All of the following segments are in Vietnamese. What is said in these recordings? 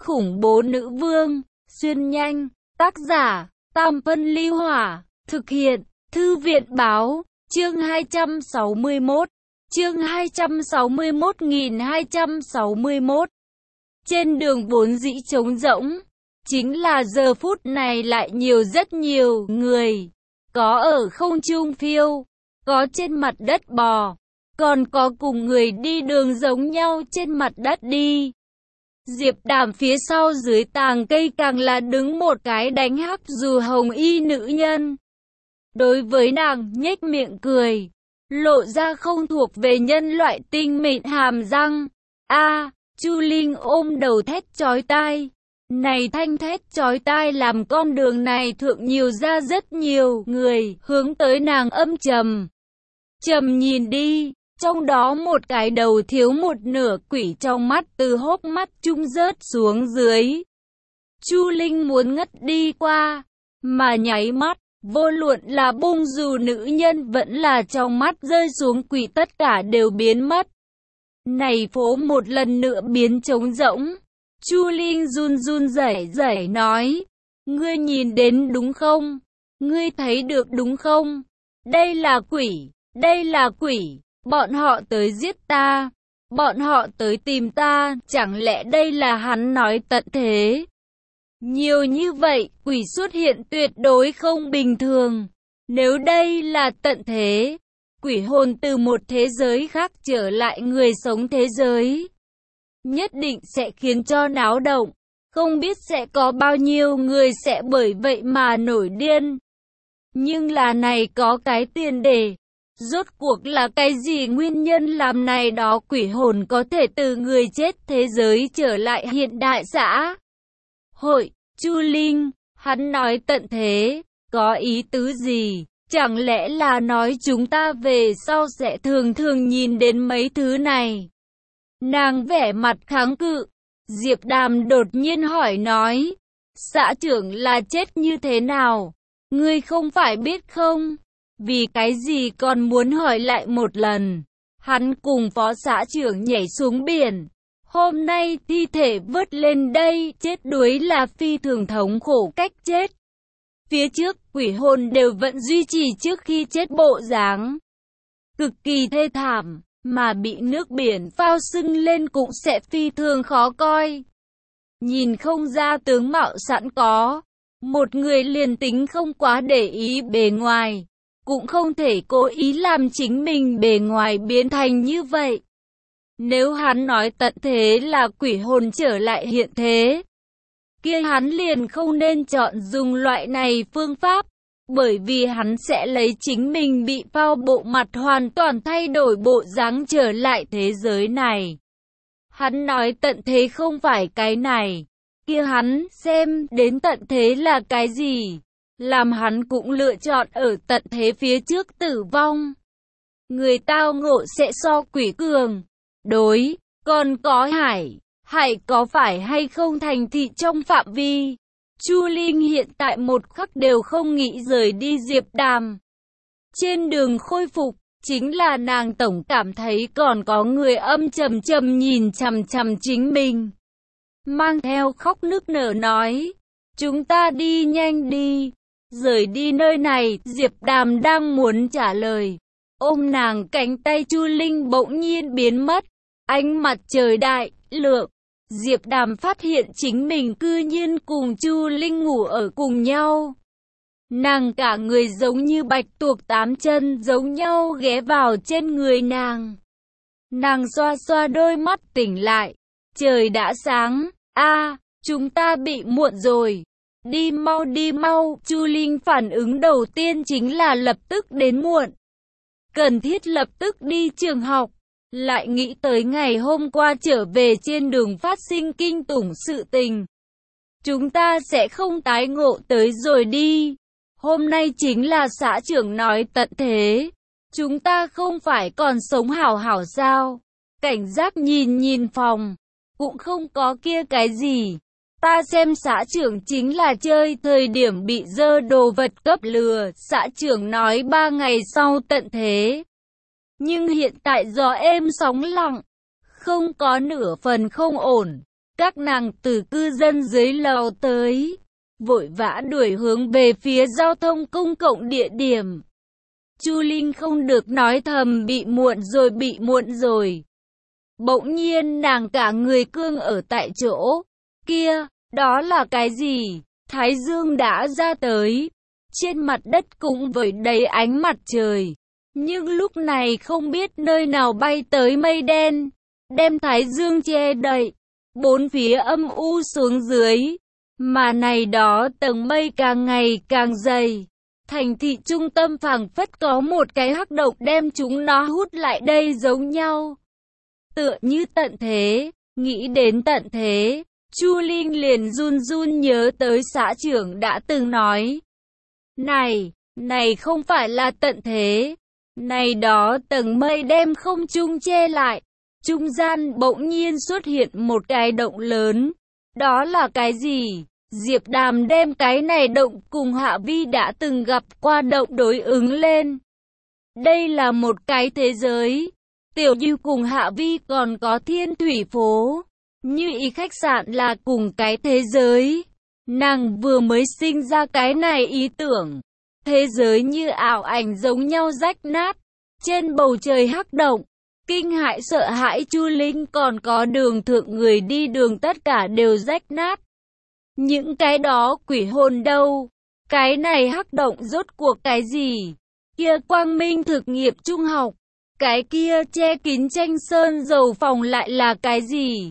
khủng bố nữ vương, xuyên nhanh, tác giả, Tam Phân Ly Hỏa, thực hiện, Thư viện Báo, chương 261, chương 261.261. Trên đường vốn dĩ trống rỗng, chính là giờ phút này lại nhiều rất nhiều người, có ở không trung phiêu, có trên mặt đất bò, còn có cùng người đi đường giống nhau trên mặt đất đi. Diệp Đàm phía sau dưới tàng cây càng là đứng một cái đánh hắc dù hồng y nữ nhân. Đối với nàng nhếch miệng cười, lộ ra không thuộc về nhân loại tinh mịn hàm răng. Chu Linh ôm đầu thét chói tai. Này thanh thét chói tai làm con đường này thượng nhiều ra rất nhiều người hướng tới nàng âm trầm. Trầm nhìn đi, trong đó một cái đầu thiếu một nửa quỷ trong mắt từ hốc mắt trung rớt xuống dưới. Chu Linh muốn ngất đi qua, mà nháy mắt, vô luận là bung dù nữ nhân vẫn là trong mắt rơi xuống quỷ tất cả đều biến mất. Này phố một lần nữa biến trống rỗng. Chu Linh run run rẩy rẩy nói, ngươi nhìn đến đúng không? Ngươi thấy được đúng không? Đây là quỷ, đây là quỷ, bọn họ tới giết ta, bọn họ tới tìm ta, chẳng lẽ đây là hắn nói tận thế? Nhiều như vậy, quỷ xuất hiện tuyệt đối không bình thường. Nếu đây là tận thế, quỷ hồn từ một thế giới khác trở lại người sống thế giới, nhất định sẽ khiến cho náo động, không biết sẽ có bao nhiêu người sẽ bởi vậy mà nổi điên. Nhưng là này có cái tiền đề, rốt cuộc là cái gì nguyên nhân làm này đó quỷ hồn có thể từ người chết thế giới trở lại hiện đại xã hội? Chu Linh, hắn nói tận thế, có ý tứ gì? Chẳng lẽ là nói chúng ta về sau sẽ thường thường nhìn đến mấy thứ này? Nàng vẻ mặt kháng cự. Diệp Đàm đột nhiên hỏi nói, xã trưởng là chết như thế nào? Ngươi không phải biết không? Vì cái gì còn muốn hỏi lại một lần? Hắn cùng phó xã trưởng nhảy xuống biển. Hôm nay thi thể vớt lên đây, chết đuối là phi thường thống khổ cách chết. Phía trước, quỷ hồn đều vẫn duy trì trước khi chết bộ dáng cực kỳ thê thảm, mà bị nước biển phao sưng lên cũng sẽ phi thường khó coi. Nhìn không ra tướng mạo sẵn có, một người liền tính không quá để ý bề ngoài, cũng không thể cố ý làm chính mình bề ngoài biến thành như vậy. Nếu hắn nói tận thế là quỷ hồn trở lại hiện thế, kia hắn liền không nên chọn dùng loại này phương pháp, bởi vì hắn sẽ lấy chính mình bị phao bộ mặt hoàn toàn thay đổi bộ dáng trở lại thế giới này. Hắn nói tận thế không phải cái này, kia hắn xem đến tận thế là cái gì, làm hắn cũng lựa chọn ở tận thế phía trước tử vong. Người tao ngộ sẽ so quỷ cường. Đối, còn có Hải có phải hay không thành thị trong phạm vi? Chu Linh hiện tại một khắc đều không nghĩ rời đi Diệp Đàm. Trên đường khôi phục, chính là nàng tổng cảm thấy còn có người âm trầm trầm nhìn chằm chằm chính mình. Mang theo khóc nức nở nói, chúng ta đi nhanh đi, rời đi nơi này. Diệp Đàm đang muốn trả lời, ôm nàng cánh tay Chu Linh bỗng nhiên biến mất. Ánh mặt trời đại lượng, Diệp Đàm phát hiện chính mình cư nhiên cùng Chu Linh ngủ ở cùng nhau. Nàng cả người giống như bạch tuộc 8 chân giống nhau ghé vào trên người nàng. Nàng xoa xoa đôi mắt tỉnh lại. Trời đã sáng. Chúng ta bị muộn rồi. Đi mau. Chu Linh phản ứng đầu tiên chính là lập tức đến muộn. Cần thiết lập tức đi trường học. Lại nghĩ tới ngày hôm qua trở về trên đường phát sinh kinh tủng sự tình. Chúng ta sẽ không tái ngộ tới rồi đi. Hôm nay chính là xã trưởng nói tận thế. Chúng ta không phải còn sống hảo hảo sao? Cảnh giác nhìn phòng. Cũng không có kia cái gì. Ta xem xã trưởng chính là chơi thời điểm bị dơ đồ vật cấp lừa. Xã trưởng nói 3 ngày sau tận thế. Nhưng hiện tại gió êm sóng lặng, không có nửa phần không ổn. Các nàng từ cư dân dưới lầu tới, vội vã đuổi hướng về phía giao thông công cộng địa điểm. Chu Linh không được nói thầm bị muộn rồi. Bỗng nhiên nàng cả người cương ở tại chỗ. Kia, đó là cái gì? Thái dương đã ra tới. Trên mặt đất cũng vẩy đầy ánh mặt trời. Nhưng lúc này không biết nơi nào bay tới mây đen, đem thái dương che đậy. Bốn phía âm u xuống dưới. Mà này đó tầng mây càng ngày càng dày. Thành thị trung tâm phảng phất có một cái hắc động đem chúng nó hút lại đây giống nhau. Tựa như tận thế, nghĩ đến tận thế, Chu Linh liền run run nhớ tới xã trưởng đã từng nói. Này không phải là tận thế, này đó tầng mây đem không trung che lại, trung gian bỗng nhiên xuất hiện một cái động lớn, đó là cái gì? Diệp Đàm đem cái này động cùng Hạ Vi đã từng gặp qua động đối ứng lên. Đây là một cái thế giới. Tiểu Như cùng Hạ Vi còn có Thiên Thủy Phố. Như ý khách sạn là cùng cái thế giới. Nàng vừa mới sinh ra cái này ý tưởng. Thế giới như ảo ảnh giống nhau rách nát. Trên bầu trời hắc động. Kinh hãi sợ hãi Chu Linh còn có đường thượng người đi đường tất cả đều rách nát. Những cái đó quỷ hồn đâu? Cái này hắc động rốt cuộc cái gì? Kia Quang Minh thực nghiệp trung học. Cái kia che kín tranh sơn dầu phòng lại là cái gì?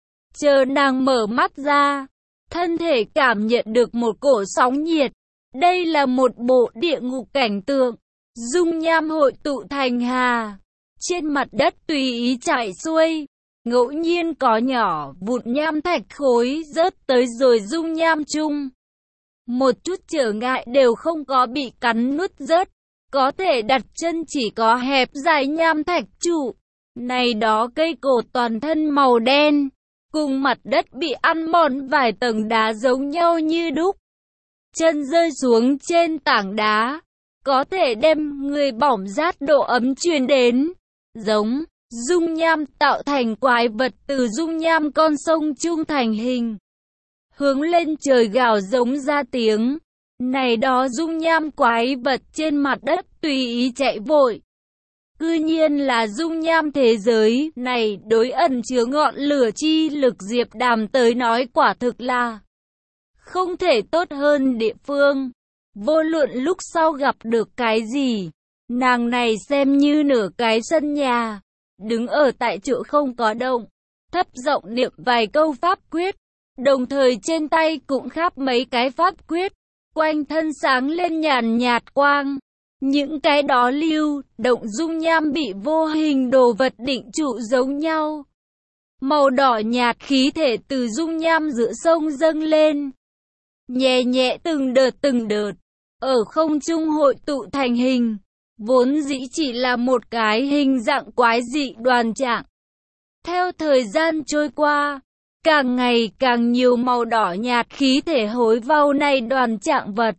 Chờ nàng mở mắt ra, thân thể cảm nhận được một cổ sóng nhiệt. Đây là một bộ địa ngục cảnh tượng. Dung nham hội tụ thành hà. Trên mặt đất tùy ý chảy xuôi. Ngẫu nhiên có nhỏ vụn nham thạch khối rớt tới rồi dung nham chung. Một chút trở ngại đều không có bị cắn nuốt rớt. Có thể đặt chân chỉ có hẹp dài nham thạch trụ. Này đó cây cột toàn thân màu đen. Cùng mặt đất bị ăn mòn vài tầng đá giống nhau như đúc. Chân rơi xuống trên tảng đá. Có thể đem người bỏng rát độ ấm truyền đến. Giống dung nham tạo thành quái vật từ dung nham con sông trung thành hình. Hướng lên trời gào giống ra tiếng. Này đó dung nham quái vật trên mặt đất tùy ý chạy vội. Cư nhiên là dung nham thế giới này đối ẩn chứa ngọn lửa chi lực Diệp Đàm tới nói quả thực là không thể tốt hơn địa phương. Vô luận lúc sau gặp được cái gì, nàng này xem như nửa cái sân nhà. Đứng ở tại chỗ không có động, thấp giọng niệm vài câu pháp quyết, đồng thời trên tay cũng khắp mấy cái pháp quyết, quanh thân sáng lên nhàn nhạt quang. Những cái đó lưu động dung nham bị vô hình đồ vật định trụ giống nhau. Màu đỏ nhạt khí thể từ dung nham giữa sông dâng lên. Nhẹ nhẹ từng đợt, ở không trung hội tụ thành hình. Vốn dĩ chỉ là một cái hình dạng quái dị đoàn trạng. Theo thời gian trôi qua, càng ngày càng nhiều màu đỏ nhạt khí thể hối vào này đoàn trạng vật.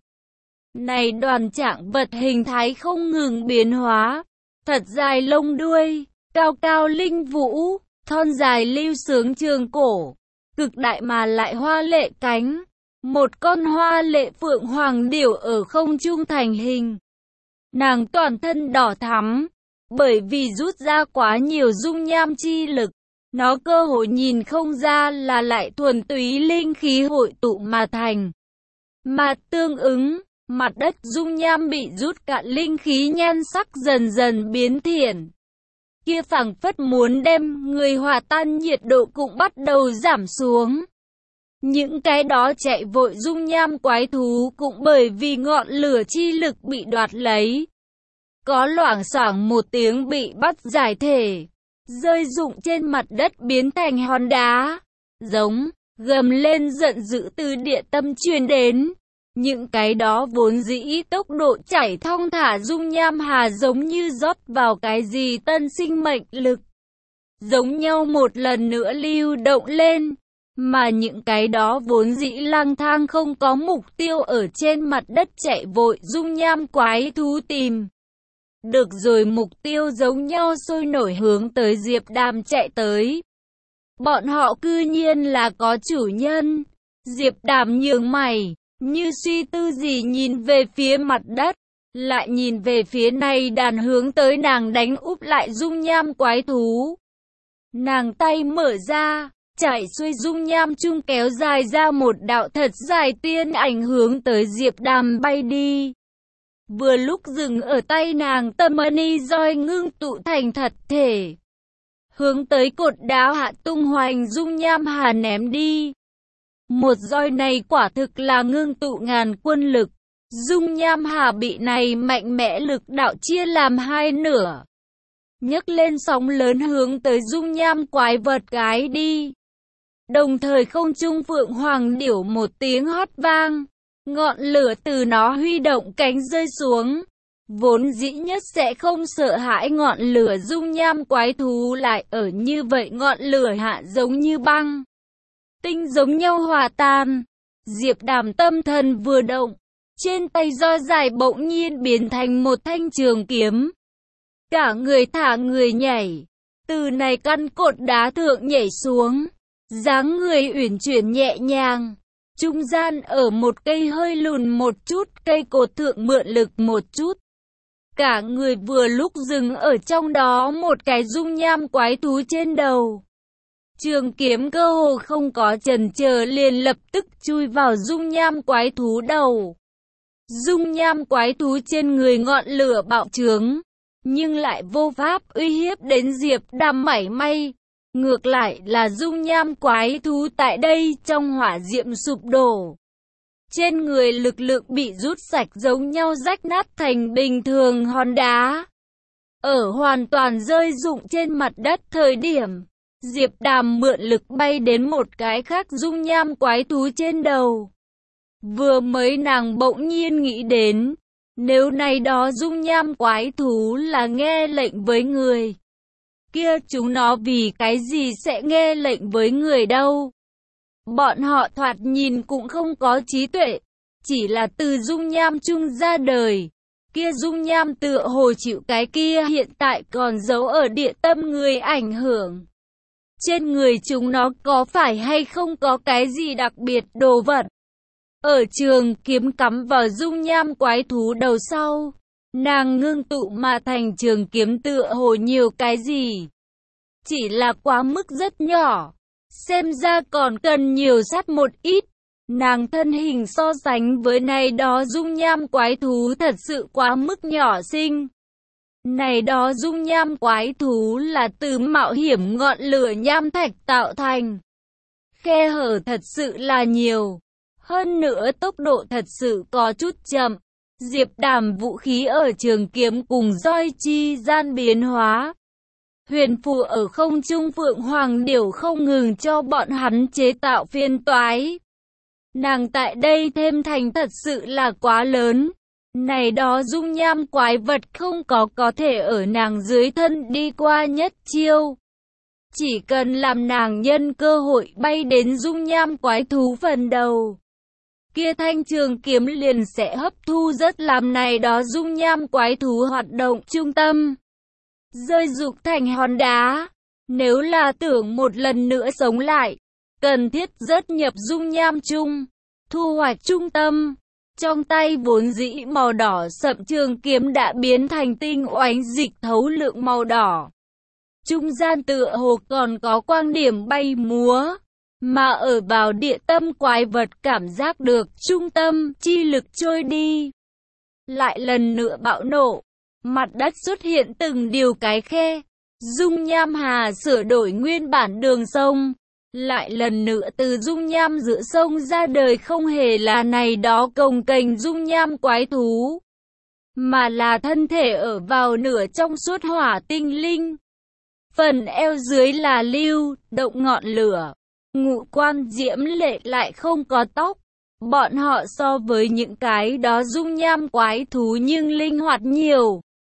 Này đoàn trạng vật hình thái không ngừng biến hóa, thật dài lông đuôi, cao cao linh vũ, thon dài lưu sướng trường cổ, cực đại mà lại hoa lệ cánh. Một con hoa lệ phượng hoàng điểu ở không trung thành hình. Nàng toàn thân đỏ thắm, bởi vì rút ra quá nhiều dung nham chi lực, nó cơ hội nhìn không ra là lại thuần túy linh khí hội tụ mà thành. Mà tương ứng, mặt đất dung nham bị rút cạn linh khí nhan sắc dần dần biến thiển. Kia phảng phất muốn đem người hòa tan nhiệt độ cũng bắt đầu giảm xuống. Những cái đó chạy vội dung nham quái thú cũng bởi vì ngọn lửa chi lực bị đoạt lấy. Có loảng xoảng một tiếng bị bắt giải thể, rơi rụng trên mặt đất biến thành hòn đá. Giống, gầm lên giận dữ từ địa tâm truyền đến. Những cái đó vốn dĩ tốc độ chảy thong thả dung nham hà giống như rót vào cái gì tân sinh mệnh lực. Giống nhau một lần nữa lưu động lên. Mà những cái đó vốn dĩ lang thang không có mục tiêu ở trên mặt đất chạy vội dung nham quái thú tìm. Được rồi mục tiêu giống nhau sôi nổi hướng tới Diệp Đàm chạy tới. Bọn họ cư nhiên là có chủ nhân. Diệp Đàm nhướng mày, như suy tư gì nhìn về phía mặt đất, lại nhìn về phía này đàn hướng tới nàng đánh úp lại dung nham quái thú. Nàng tay mở ra, chạy xuôi dung nham chung kéo dài ra một đạo thật dài tiên ảnh hướng tới Diệp Đàm bay đi. Vừa lúc dừng ở tay nàng, tâm ni roi ngưng tụ thành thật thể, hướng tới cột đá hạ tung hoành dung nham hà ném đi. Một roi này quả thực là ngưng tụ ngàn quân lực. Dung nham hà bị này mạnh mẽ lực đạo chia làm hai nửa, nhấc lên sóng lớn hướng tới dung nham quái vật cái đi. Đồng thời không trung phượng hoàng điểu một tiếng hót vang, ngọn lửa từ nó huy động cánh rơi xuống. Vốn dĩ nhất sẽ không sợ hãi ngọn lửa dung nham quái thú lại ở như vậy ngọn lửa hạ giống như băng tinh giống nhau hòa tan. Diệp Đàm tâm thần vừa động, trên tay roi dài bỗng nhiên biến thành một thanh trường kiếm. Cả người thả người nhảy, từ này căn cột đá thượng nhảy xuống, dáng người uyển chuyển nhẹ nhàng. Trung gian ở một cây hơi lùn một chút, cây cột thượng mượn lực một chút. Cả người vừa lúc dừng ở trong đó một cái dung nham quái thú trên đầu. Trường kiếm cơ hồ không có chần chờ liền lập tức chui vào dung nham quái thú đầu. Dung nham quái thú trên người ngọn lửa bạo trướng, nhưng lại vô pháp uy hiếp đến Diệp Đàm mảy may. Ngược lại là dung nham quái thú tại đây trong hỏa diệm sụp đổ. Trên người lực lượng bị rút sạch giống nhau rách nát thành bình thường hòn đá. Ở hoàn toàn rơi rụng trên mặt đất thời điểm, Diệp Đàm mượn lực bay đến một cái khác dung nham quái thú trên đầu. Vừa mới nàng bỗng nhiên nghĩ đến, nếu này đó dung nham quái thú là nghe lệnh với người, kia chúng nó vì cái gì sẽ nghe lệnh với người đâu? Bọn họ thoạt nhìn cũng không có trí tuệ, chỉ là từ dung nham chung ra đời. Kia dung nham tựa hồ chịu cái kia hiện tại còn giấu ở địa tâm người ảnh hưởng. Trên người chúng nó có phải hay không có cái gì đặc biệt đồ vật? Ở trường kiếm cắm vào dung nham quái thú đầu sau, nàng ngưng tụ mà thành trường kiếm tựa hồ nhiều cái gì. Chỉ là quá mức rất nhỏ, xem ra còn cần nhiều sát một ít. Nàng thân hình so sánh với này đó dung nham quái thú thật sự quá mức nhỏ xinh. Này đó dung nham quái thú là từ mạo hiểm ngọn lửa nham thạch tạo thành. Khe hở thật sự là nhiều. Hơn nữa tốc độ thật sự có chút chậm. Diệp Đàm vũ khí ở trường kiếm cùng roi chi gian biến hóa. Huyền phù ở không trung phượng hoàng điểu không ngừng cho bọn hắn chế tạo phiên toái. Nàng tại đây thêm thành thật sự là quá lớn. Này đó dung nham quái vật không có thể ở nàng dưới thân đi qua nhất chiêu. Chỉ cần làm nàng nhân cơ hội bay đến dung nham quái thú phần đầu, kia thanh trường kiếm liền sẽ hấp thu rất làm này đó dung nham quái thú hoạt động trung tâm, rơi rụng thành hòn đá. Nếu là tưởng một lần nữa sống lại, cần thiết rớt nhập dung nham chung, thu hoạch trung tâm. Trong tay vốn dĩ màu đỏ sậm trường kiếm đã biến thành tinh oánh dịch thấu lượng màu đỏ. Trung gian tựa hồ còn có quang điểm bay múa, mà ở vào địa tâm quái vật cảm giác được trung tâm chi lực trôi đi. Lại lần nữa bạo nổ, mặt đất xuất hiện từng điều cái khe, dung nham hà sửa đổi nguyên bản đường sông. Lại lần nữa từ dung nham giữa sông ra đời không hề là này đó cồng kềnh dung nham quái thú, mà là thân thể ở vào nửa trong suốt hỏa tinh linh. Phần eo dưới là lưu động ngọn lửa, ngũ quan diễm lệ lại không có tóc. Bọn họ so với những cái đó dung nham quái thú nhưng linh hoạt nhiều.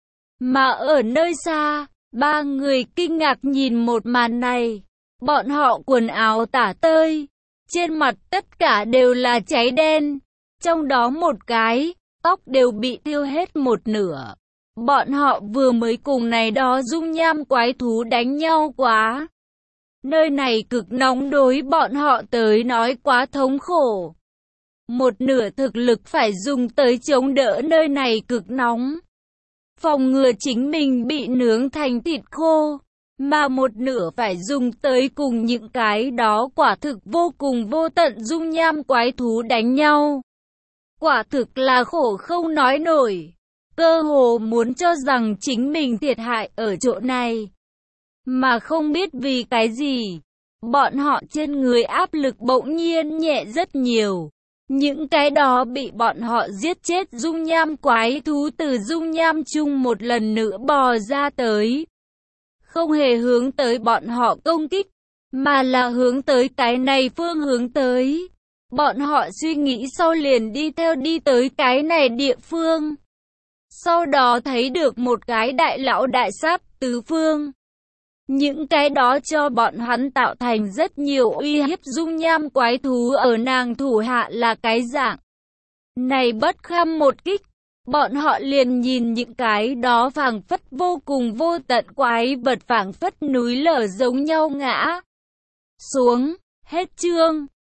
Mà ở nơi xa, ba người kinh ngạc nhìn một màn này. Bọn họ quần áo tả tơi, trên mặt tất cả đều là cháy đen, trong đó một cái, tóc đều bị thiêu hết một nửa. Bọn họ vừa mới cùng này đó dung nham quái thú đánh nhau quá. Nơi này cực nóng đối bọn họ tới nói quá thống khổ. Một nửa thực lực phải dùng tới chống đỡ nơi này cực nóng, phòng ngừa chính mình bị nướng thành thịt khô, mà một nửa phải dùng tới cùng những cái đó quả thực vô cùng vô tận dung nham quái thú đánh nhau. Quả thực là khổ không nói nổi, cơ hồ muốn cho rằng chính mình thiệt hại ở chỗ này. Mà không biết vì cái gì, bọn họ trên người áp lực bỗng nhiên nhẹ rất nhiều. Những cái đó bị bọn họ giết chết dung nham quái thú từ dung nham chung một lần nữa bò ra tới. Không hề hướng tới bọn họ công kích, mà là hướng tới cái này phương hướng tới. Bọn họ suy nghĩ sau liền đi theo đi tới cái này địa phương. Sau đó thấy được một cái đại lão đại sát tứ phương. Những cái đó cho bọn hắn tạo thành rất nhiều uy hiếp dung nham quái thú ở nàng thủ hạ là cái dạng. Này bất kham một kích, bọn họ liền nhìn những cái đó phảng phất vô cùng vô tận quái vật phảng phất núi lở giống nhau ngã xuống, hết chương.